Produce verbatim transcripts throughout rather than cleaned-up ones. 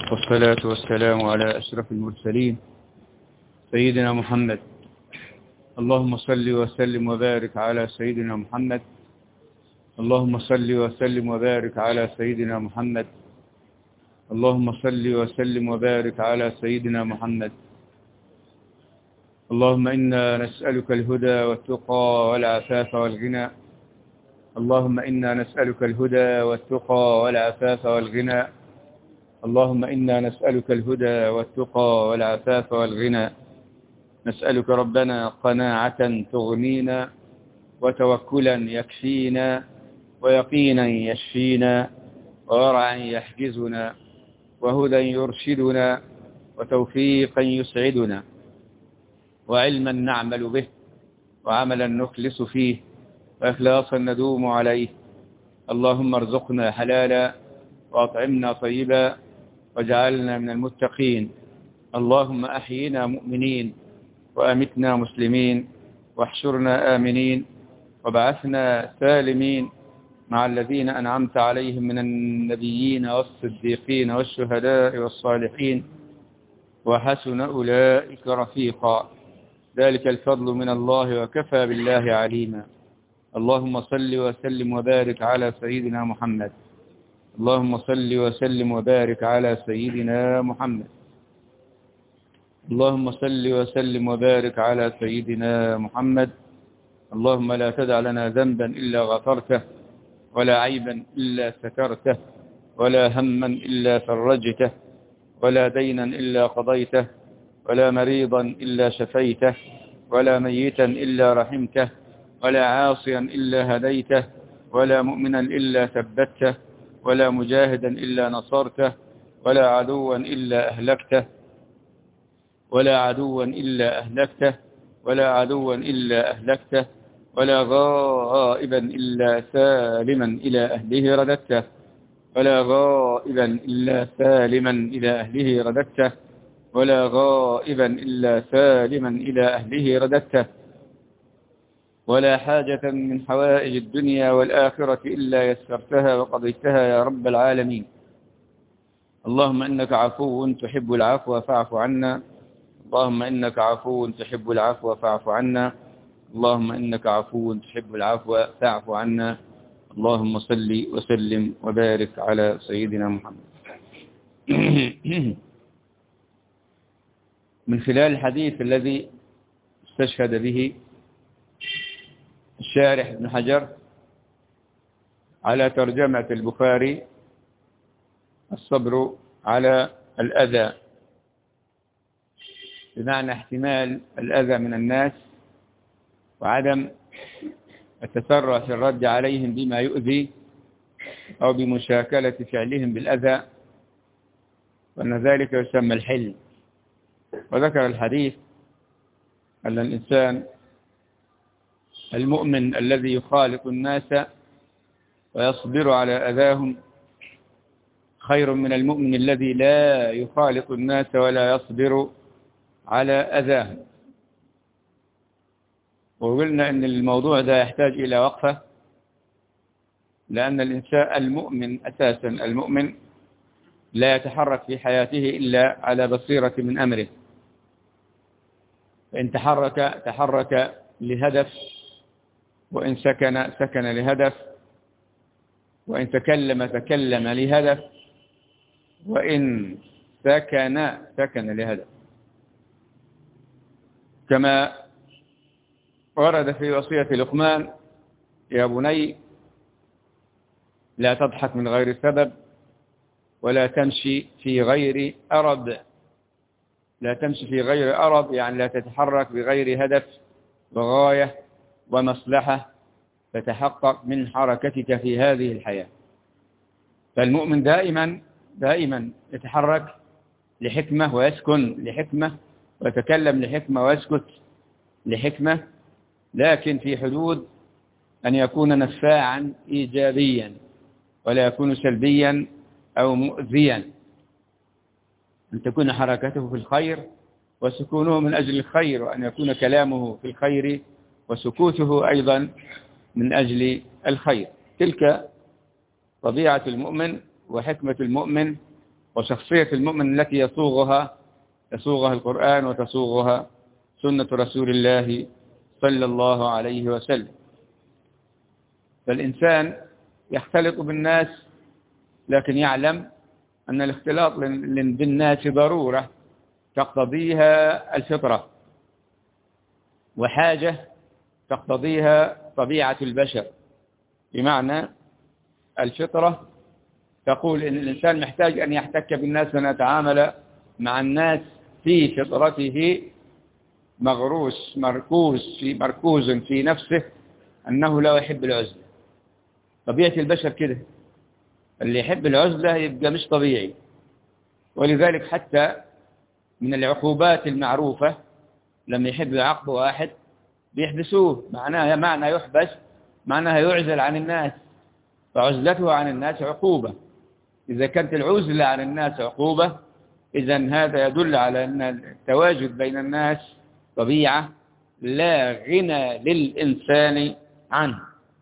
والصلاة والسلام على أشرف المرسلين سيدنا محمد. اللهم صل وسلم وبارك على سيدنا محمد. اللهم صل وسلم وبارك على سيدنا محمد. اللهم صل وسلم وبارك على سيدنا محمد. اللهم إنا نسألك الهدى والتقى والعفاف والغنى. اللهم إنا نسألك الهدى والتقى والعفاف والغنى. اللهم إنا نسألك الهدى والتقى والعفاف والغنى. نسألك ربنا قناعة تغنينا، وتوكلا يكفينا، ويقينا يشفينا، وورعا يحجزنا، وهدى يرشدنا، وتوفيقا يسعدنا، وعلما نعمل به، وعملا نخلص فيه، وإخلاصا ندوم عليه. اللهم ارزقنا حلالا، وأطعمنا طيبا، واجعلنا من المتقين. اللهم أحينا مؤمنين، وأمتنا مسلمين، واحشرنا آمنين، وبعثنا سالمين مع الذين أنعمت عليهم من النبيين والصديقين والشهداء والصالحين، وحسن أولئك رفيقا. ذلك الفضل من الله، وكفى بالله عليما. اللهم صل وسلم وبارك على سيدنا محمد. اللهم صل وسلم وبارك على سيدنا محمد. اللهم صل وسلم وبارك على سيدنا محمد. اللهم لا تدع لنا ذنبا إلا غفرته، ولا عيبا إلا سترته، ولا هما إلا فرجته، ولا دينا إلا قضيته، ولا مريضا إلا شفيته، ولا ميتا إلا رحمته، ولا عاصيا إلا هديته، ولا مؤمنا إلا ثبته، ولا مجاهدا إلا نصرته، ولا عدوا إلا أهلكته، ولا عدوا إلا أهلكته، ولا عدوا إلا أهلكته، ولا غائبا إلا سالما إلى أهله رددته، ولا غائبا إلا سالما إلى أهله رددته، ولا غائبا إلا سالما إلى أهله رددته، ولا حاجة من حوائج الدنيا والآخرة إلا يسرتها وقضيتها يا رب العالمين. اللهم إنك عفو تحب العفو فاعف عنا. اللهم إنك عفو تحب العفو فاعف عنا. اللهم إنك عفو تحب العفو فاعف عنا. اللهم صل وسلم وبارك على سيدنا محمد. من خلال الحديث الذي استشهد به الشارح ابن حجر على ترجمة البخاري، الصبر على الأذى، بمعنى احتمال الأذى من الناس، وعدم التسرع في الرد عليهم بما يؤذي أو بمشاكلة فعلهم بالأذى، وأن ذلك يسمى الحلم. وذكر الحديث أن الإنسان المؤمن الذي يخالط الناس ويصبر على أذاهم خير من المؤمن الذي لا يخالط الناس ولا يصبر على أذاهم. وقلنا أن الموضوع ده يحتاج إلى وقفة، لأن الإنسان المؤمن أساسا المؤمن لا يتحرك في حياته إلا على بصيرة من أمره. فإن تحرك تحرك لهدف، وإن سكن سكن لهدف، وإن تكلم تكلم لهدف، وإن سكن سكن لهدف. كما ورد في وصية لقمان: يا بني لا تضحك من غير سبب، ولا تمشي في غير أرب. لا تمشي في غير أرب يعني لا تتحرك بغير هدف وغاية ومصلحة تتحقق من حركتك في هذه الحياة. فالمؤمن دائما دائما يتحرك لحكمة، ويسكن لحكمة، ويتكلم لحكمة، ويسكت لحكمة، لكن في حدود أن يكون نفاعا إيجابيا، ولا يكون سلبيا أو مؤذيا. أن تكون حركته في الخير وسكونه من أجل الخير، وأن يكون كلامه في الخير وسكوته أيضا من أجل الخير. تلك طبيعة المؤمن وحكمة المؤمن وشخصية المؤمن التي يصوغها يصوغها القرآن وتصوغها سنة رسول الله صلى الله عليه وسلم. فالإنسان يختلط بالناس، لكن يعلم أن الاختلاط بالناس ضرورة تقتضيها الفطرة، وحاجة تقتضيها طبيعة البشر. بمعنى الفطرة تقول إن الإنسان محتاج أن يحتك بالناس وأن يتعامل مع الناس. في فطرته مغروس مركوز في مركوز في نفسه أنه لا يحب العزلة. طبيعة البشر كده، اللي يحب العزلة يبقى مش طبيعي. ولذلك حتى من العقوبات المعروفة لما يحب يعاقب واحد بيحبسوه. معناها معنى يحبس معناها يعزل عن الناس، فعزلته عن الناس عقوبة. إذا كانت العزلة عن الناس عقوبة، إذن هذا يدل على أن التواجد بين الناس طبيعة لا غنى للإنسان عنه.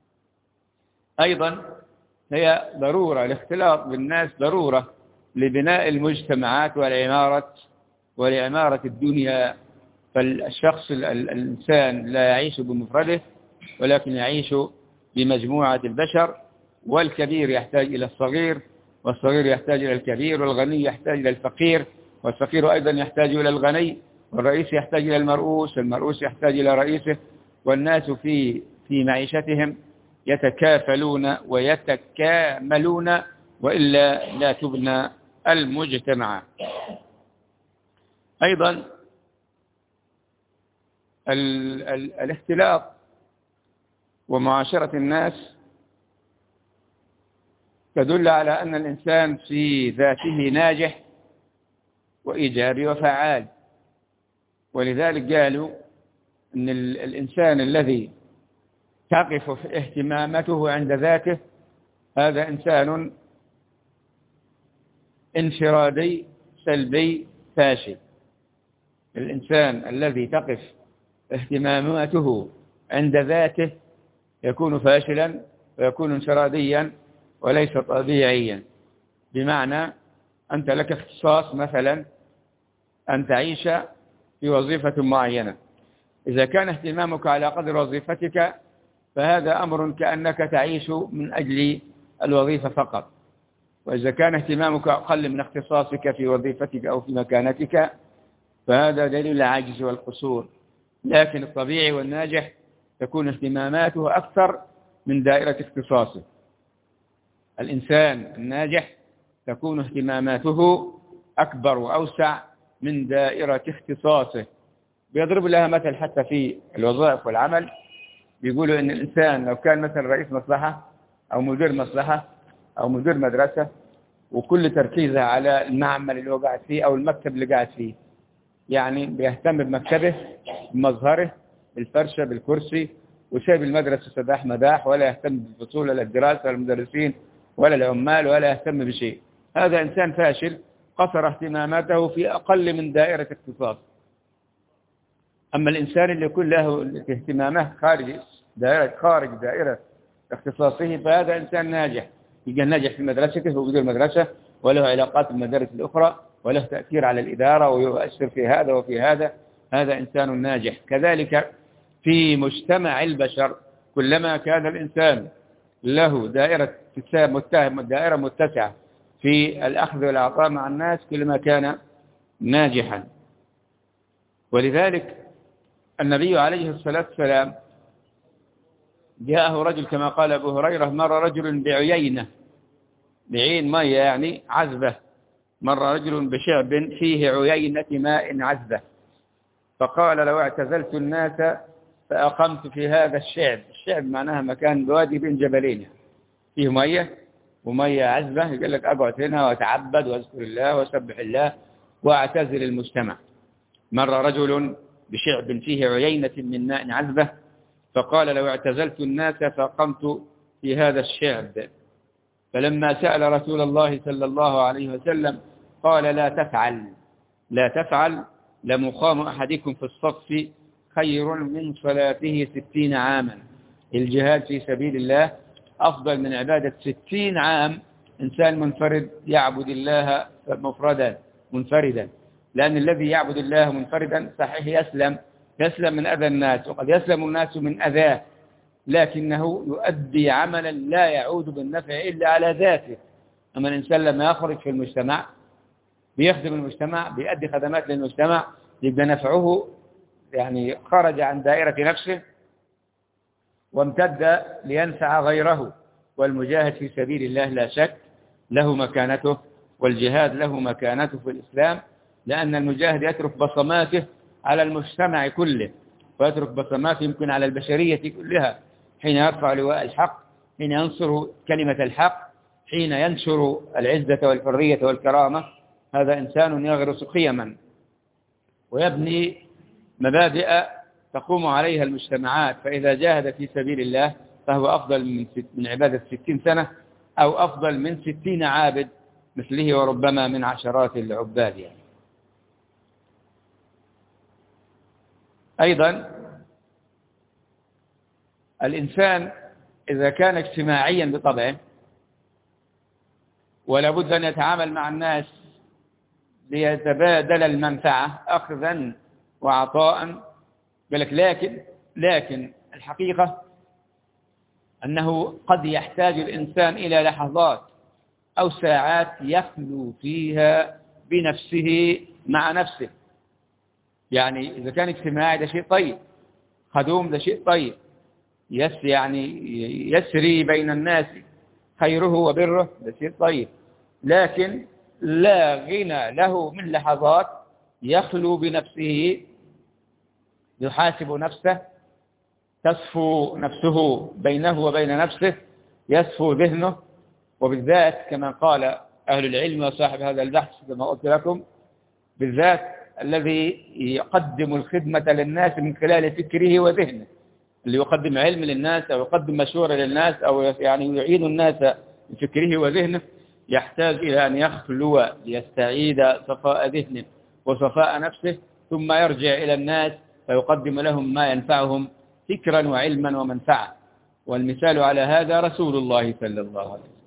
أيضا هي ضرورة، الاختلاط بالناس ضرورة لبناء المجتمعات والعمارة ولعمارة الدنيا. فالشخص الإنسان لا يعيش بمفرده، ولكن يعيش بمجموعة البشر، والكبير يحتاج إلى الصغير، والصغير يحتاج إلى الكبير، والغني يحتاج إلى الفقير، والفقير أيضا يحتاج إلى الغني، والرئيس يحتاج إلى المرؤوس، والمرؤوس يحتاج إلى رئيسه. والناس في في معيشتهم يتكافلون ويتكاملون، وإلا لا تبنى المجتمع. أيضا ال ال الاختلاط ومعاشرة الناس تدل على أن الإنسان في ذاته ناجح وإيجابي وفعال. ولذلك قالوا أن الإنسان الذي تقف اهتمامته عند ذاته هذا إنسان انفرادي سلبي فاشل. الإنسان الذي تقف اهتماماته عند ذاته يكون فاشلا ويكون انفراديا وليس طبيعيا. بمعنى أنت لك اختصاص مثلا أن تعيش في وظيفة معينة، إذا كان اهتمامك على قدر وظيفتك فهذا أمر كأنك تعيش من أجل الوظيفة فقط. وإذا كان اهتمامك أقل من اختصاصك في وظيفتك أو في مكانتك فهذا دليل العجز والقصور. لكن الطبيعي والناجح تكون اهتماماته أكثر من دائرة اختصاصه. الإنسان الناجح تكون اهتماماته أكبر وأوسع من دائرة اختصاصه. بيضرب لها مثل حتى في الوظائف والعمل، بيقولوا إن الإنسان لو كان مثلا رئيس مصلحة أو مدير مصلحة أو مدير مدرسة وكل تركيزه على المعمل اللي هو قاعد فيه أو المكتب اللي قاعد فيه، يعني بيهتم بمكتبه بمظهره بالفرشة بالكرسي، وسايب المدرسة سداح مداح، ولا يهتم بالفصول ولا الدراسة ولا المدرسين ولا العمال ولا يهتم بشيء. هذا إنسان فاشل قصر اهتماماته في أقل من دائرة اختصاص. أما الإنسان اللي يكون له اهتمامه خارج دائرة خارج دائرة اختصاصه فهذا إنسان ناجح، يجي ناجح في مدرسته ومدير المدرسة وله علاقات بالمدارس الأخرى وله تأثير على الإدارة ويؤثر في هذا وفي هذا، هذا إنسان ناجح. كذلك في مجتمع البشر كلما كان الإنسان له دائرة متهم دائرة متسعة في الأخذ والعطاء مع الناس كلما كان ناجحا. ولذلك النبي عليه الصلاة والسلام جاءه رجل كما قال أبو هريرة مر رجل بعيينة، بعين مية يعني عذبة، مر رجل بشعب فيه عيينة ماء عذبة فقال لو اعتزلت الناس فأقمت في هذا الشعب. الشعب معناها مكان بوادي بين جبلين فيه مية ومية عذبة، يقول لك أقعد هنا وأتعبد وأذكر الله وأسبح الله وأعتزل المجتمع. مر رجل بشعب فيه عيينة من ماء عذبة فقال لو اعتزلت الناس فقمت في هذا الشعب. فلما سأل رسول الله صلى الله عليه وسلم قال لا تفعل لا تفعل لمقام أحدكم في الصف خير من صلاته ستين عاما. الجهاد في سبيل الله أفضل من عبادة ستين عام إنسان منفرد يعبد الله مفردا منفردا، لأن الذي يعبد الله منفردا صحيح يسلم يسلم من أذى الناس، وقد يسلم الناس من أذاه، لكنه يؤدي عملا لا يعود بالنفع إلا على ذاته. أما الإنسان لما يخرج في المجتمع بيخدم المجتمع، بيؤدي خدمات للمجتمع، يبقى نفعه يعني خرج عن دائرة نفسه وامتد لينفع غيره. والمجاهد في سبيل الله لا شك له مكانته، والجهاد له مكانته في الإسلام، لأن المجاهد يترك بصماته على المجتمع كله، ويترك بصماته يمكن على البشرية كلها، حين يرفع لواء الحق، حين ينصر كلمة الحق، حين ينشر العزة والحرية والكرامة. هذا إنسان يغرس قيما ويبني مبادئ تقوم عليها المجتمعات، فإذا جاهد في سبيل الله فهو أفضل من, من عبادة ستين سنة، أو أفضل من ستين عابد مثله، وربما من عشرات العباد يعني. أيضا الإنسان إذا كان اجتماعيا بطبعه ولا بد أن يتعامل مع الناس ليتبادل المنفعة أخذا وعطاء، لكن لكن الحقيقة أنه قد يحتاج الإنسان إلى لحظات أو ساعات يخلو فيها بنفسه مع نفسه. يعني إذا كان اجتماعي ده شيء طيب، خدوم ده شيء طيب، يس يعني يسري بين الناس خيره وبره ده شيء طيب، لكن لا غنى له من لحظات يخلو بنفسه، يحاسب نفسه، تصفو نفسه بينه وبين نفسه، يصفو ذهنه. وبالذات كما قال أهل العلم وصاحب هذا البحث كما قلت لكم، بالذات الذي يقدم الخدمة للناس من خلال فكره وذهنه، اللي يقدم علم للناس أو يقدم مشورة للناس أو يعني يعين الناس بفكره وذهنه، يحتاج إلى أن يخلو ليستعيد صفاء ذهنه وصفاء نفسه، ثم يرجع إلى الناس فيقدم لهم ما ينفعهم فكرا وعلما ومنفعة. والمثال على هذا رسول الله صلى الله عليه وسلم.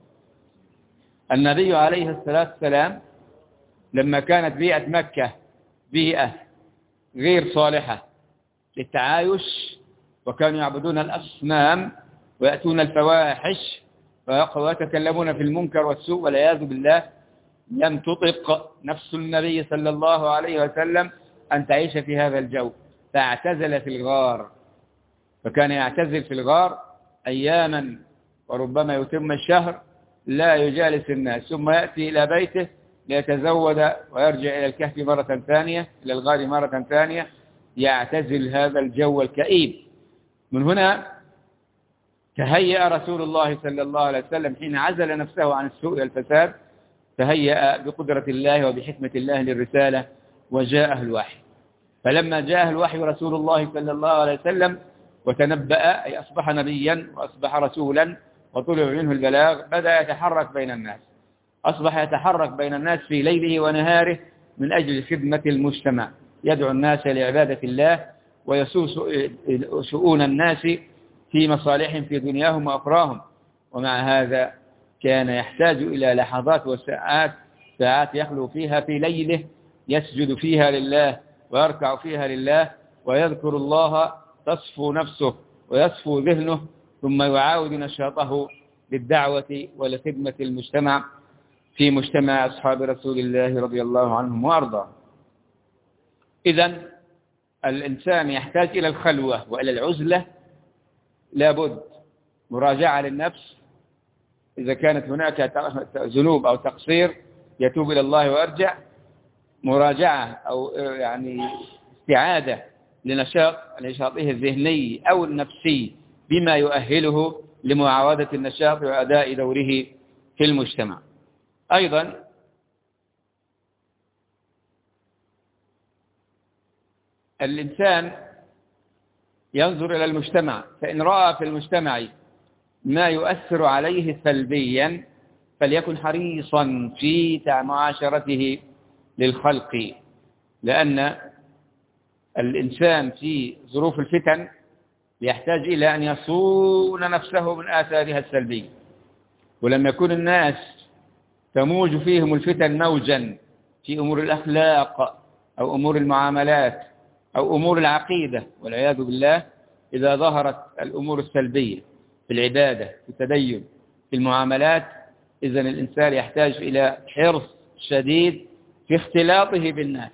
النبي عليه الصلاة والسلام لما كانت بيئة مكة بيئة غير صالحة للتعايش، وكانوا يعبدون الأصنام ويأتون الفواحش ويتكلمون في المنكر والسوء والعياذ بالله، لم تطق نفس النبي صلى الله عليه وسلم أن تعيش في هذا الجو، فاعتزل في الغار. فكان يعتزل في الغار أياما وربما يتم الشهر لا يجالس الناس، ثم يأتي إلى بيته ليتزود ويرجع إلى الكهف مرة ثانية، إلى الغار مرة ثانية، يعتزل هذا الجو الكئيب. من هنا تهيأ رسول الله صلى الله عليه وسلم حين عزل نفسه عن السوء والفساد، تهيأ بقدرة الله وبحكمة الله للرسالة، وجاءه الوحي. فلما جاءه الوحي رسول الله صلى الله عليه وسلم وتنبأ، أي أصبح نبيا وأصبح رسولا وطلب منه البلاغ، بدأ يتحرك بين الناس، أصبح يتحرك بين الناس في ليله ونهاره من أجل خدمة المجتمع، يدعو الناس لعبادة الله ويسوس شؤون الناس في مصالحهم في دنياهم وأخراهم. ومع هذا كان يحتاج إلى لحظات وساعات ساعات يخلو فيها في ليله، يسجد فيها لله ويركع فيها لله ويذكر الله، تصفو نفسه ويصفو ذهنه، ثم يعاود نشاطه للدعوة ولخدمة المجتمع في مجتمع أصحاب رسول الله رضي الله عنهم وأرضاهم. إذن الإنسان يحتاج إلى الخلوة وإلى العزلة، لابد مراجعة للنفس، إذا كانت هناك ذنوب أو تقصير يتوب إلى الله ويرجع، مراجعة أو يعني استعادة لنشاط نشاطه الذهني أو النفسي بما يؤهله لمعاودة النشاط وأداء دوره في المجتمع. أيضا الإنسان ينظر إلى المجتمع، فإن رأى في المجتمع ما يؤثر عليه سلبيا فليكن حريصا في معاشرته للخلق، لأن الإنسان في ظروف الفتن يحتاج إلى أن يصون نفسه من آثارها السلبية. ولما يكون الناس تموج فيهم الفتن موجا في أمور الأخلاق أو أمور المعاملات أو أمور العقيدة والعياذ بالله. إذا ظهرت الأمور السلبية في العبادة في التدين في المعاملات، إذن الإنسان يحتاج إلى حرص شديد في اختلاطه بالناس،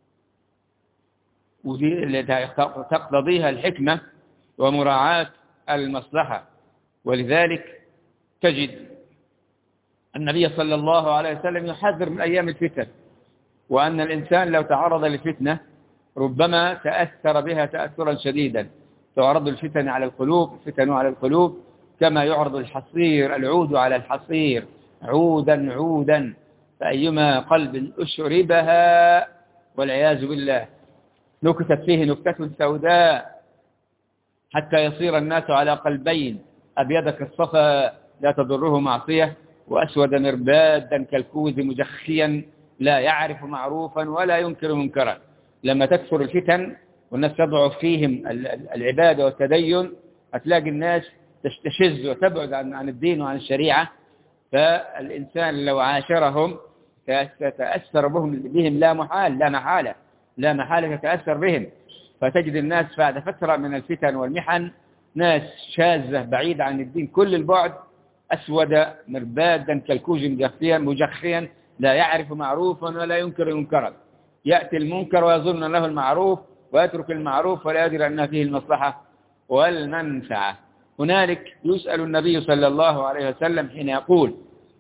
ودي تقتضيها الحكمة ومراعاة المصلحة. ولذلك تجد النبي صلى الله عليه وسلم يحذر من أيام الفتن، وأن الإنسان لو تعرض للفتنة ربما تأثر بها تأثرا شديدا. تعرض الفتن على القلوب الفتن على القلوب كما يعرض الحصير العود على الحصير عودا عودا، فأيما قلب أشربها والعياذ بالله نكتت فيه نكتة سوداء حتى يصير الناس على قلبين، أبيض كالصفا لا تضره معصية، وأسود مربادا كالكوز مجخيا لا يعرف معروفا ولا ينكر منكرا. لما تكثر الفتن والناس تضعف فيهم العبادة والتدين، هتلاقي الناس تشتز وتبعد عن الدين وعن الشريعة. فالإنسان لو عاشرهم تتأثر بهم بهم لا محال لا محالة لا محالة تتأثر بهم. فتجد الناس بعد فترة من الفتن والمحن ناس شاذة بعيدة عن الدين كل البعد، أسود مربادا كالكوز مجخيا مجخيا لا يعرف معروفا ولا ينكر منكرا. يأتي المنكر ويظن له المعروف ويترك المعروف ولا يدري أن فيه المصلحة والمنفعة. هنالك يسأل النبي صلى الله عليه وسلم حين يقول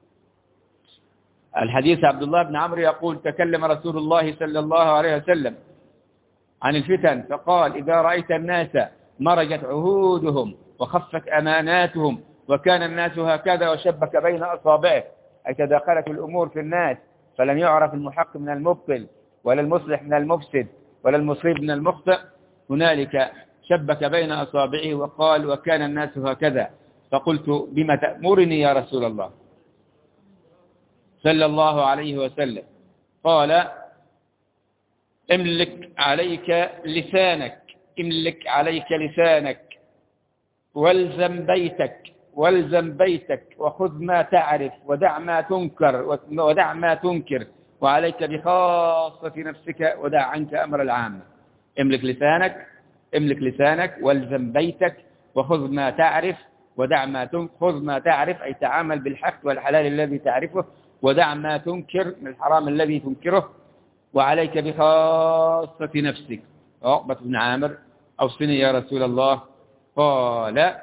الحديث عبد الله بن عمرو يقول تكلم رسول الله صلى الله عليه وسلم عن الفتن فقال إذا رأيت الناس مرجت عهودهم وخفت أماناتهم وكان الناس هكذا وشبك بين أصابعه، أي تداخلت الأمور في الناس فلم يعرف المحق من المبطل ولا المصلح من المفسد ولا المصيب من المخطئ، هنالك شبك بين أصابعه وقال وكان الناس هكذا. فقلت بما تأمرني يا رسول الله صلى الله عليه وسلم؟ قال املك عليك لسانك املك عليك لسانك والزم بيتك والزم بيتك وخذ ما تعرف ودع ما تنكر ودع ما تنكر وعليك بخاصة نفسك ودع عنك أمر العامة. املك لسانك املك لسانك والزم بيتك وخذ ما تعرف ودع ما تنكر. خذ ما تعرف أي تعامل بالحق والحلال الذي تعرفه، ودع ما تنكر من الحرام الذي تنكره، وعليك بخاصة نفسك. عقبة بن عامر أوصني يا رسول الله. قال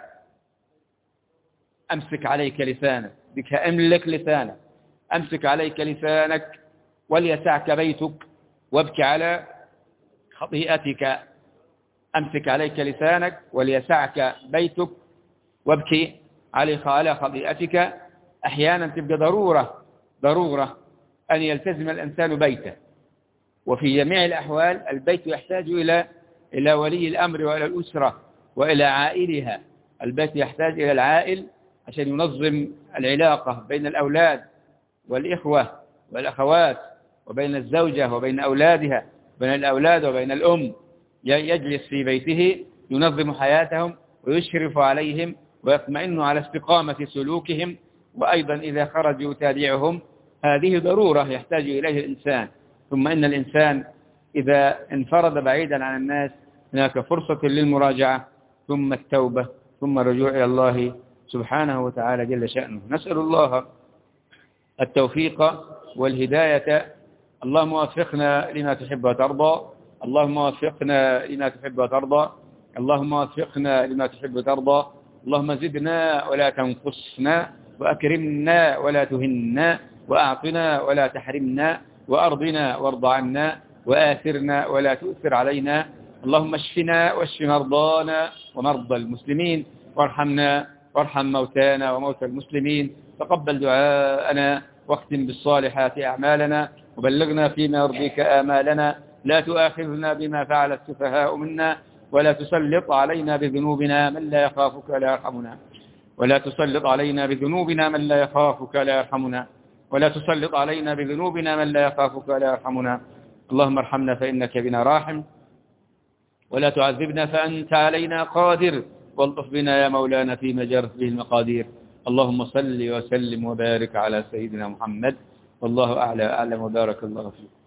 أمسك عليك لسانك، بك املك لسانك، أمسك عليك لسانك وليسعك بيتك وابكي على خطيئتك. أمسك عليك لسانك وليسعك بيتك وابكي على خطيئتك. أحيانا تبقى ضرورة ضرورة أن يلتزم الإنسان بيته، وفي جميع الأحوال البيت يحتاج إلى إلى ولي الأمر وإلى الأسرة وإلى عائلها. البيت يحتاج إلى العائل عشان ينظم العلاقة بين الأولاد والإخوة والأخوات وبين الزوجة وبين أولادها، بين الأولاد وبين الأم. يجلس في بيته ينظم حياتهم ويشرف عليهم ويطمئن على استقامة سلوكهم، وأيضا إذا خرجوا يتابعهم. هذه ضرورة يحتاج إليه الإنسان. ثم إن الإنسان إذا انفرد بعيدا عن الناس هناك فرصة للمراجعة ثم التوبة ثم الرجوع إلى الله سبحانه وتعالى جل شأنه. نسأل الله التوفيق والهداية. اللهم وفقنا لما تحب وترضى اللهم وفقنا لما تحب وترضى اللهم وفقنا لما تحب وترضى. اللهم زدنا ولا تنقصنا وأكرمنا ولا تهنا وأعطنا ولا تحرمنا وأرضنا وارض عنا وآثرنا ولا تؤثر علينا. اللهم اشفنا واشف مرضانا ومرضى المسلمين وارحمنا وارحم موتانا وموتى المسلمين. تقبل دعاءنا واختم بالصالحات أعمالنا وبلغنا فيما يرضيك آمالنا. لا تؤاخذنا بما فعل السفهاء منا ولا تسلط علينا بذنوبنا من لا يخافك ولا يرحمنا ولا تسلط علينا بذنوبنا من لا يخافك ولا يرحمنا ولا تسلط علينا بذنوبنا من لا يخافك ولا يرحمنا. اللهم ارحمنا فإنك بنا راحم ولا تعذبنا فأنت علينا قادر والطف بنا يا مولانا فيما جرت به المقادير. اللهم صل وسلم وبارك على سيدنا محمد والله أعلى أعلم وبارك الله فيك.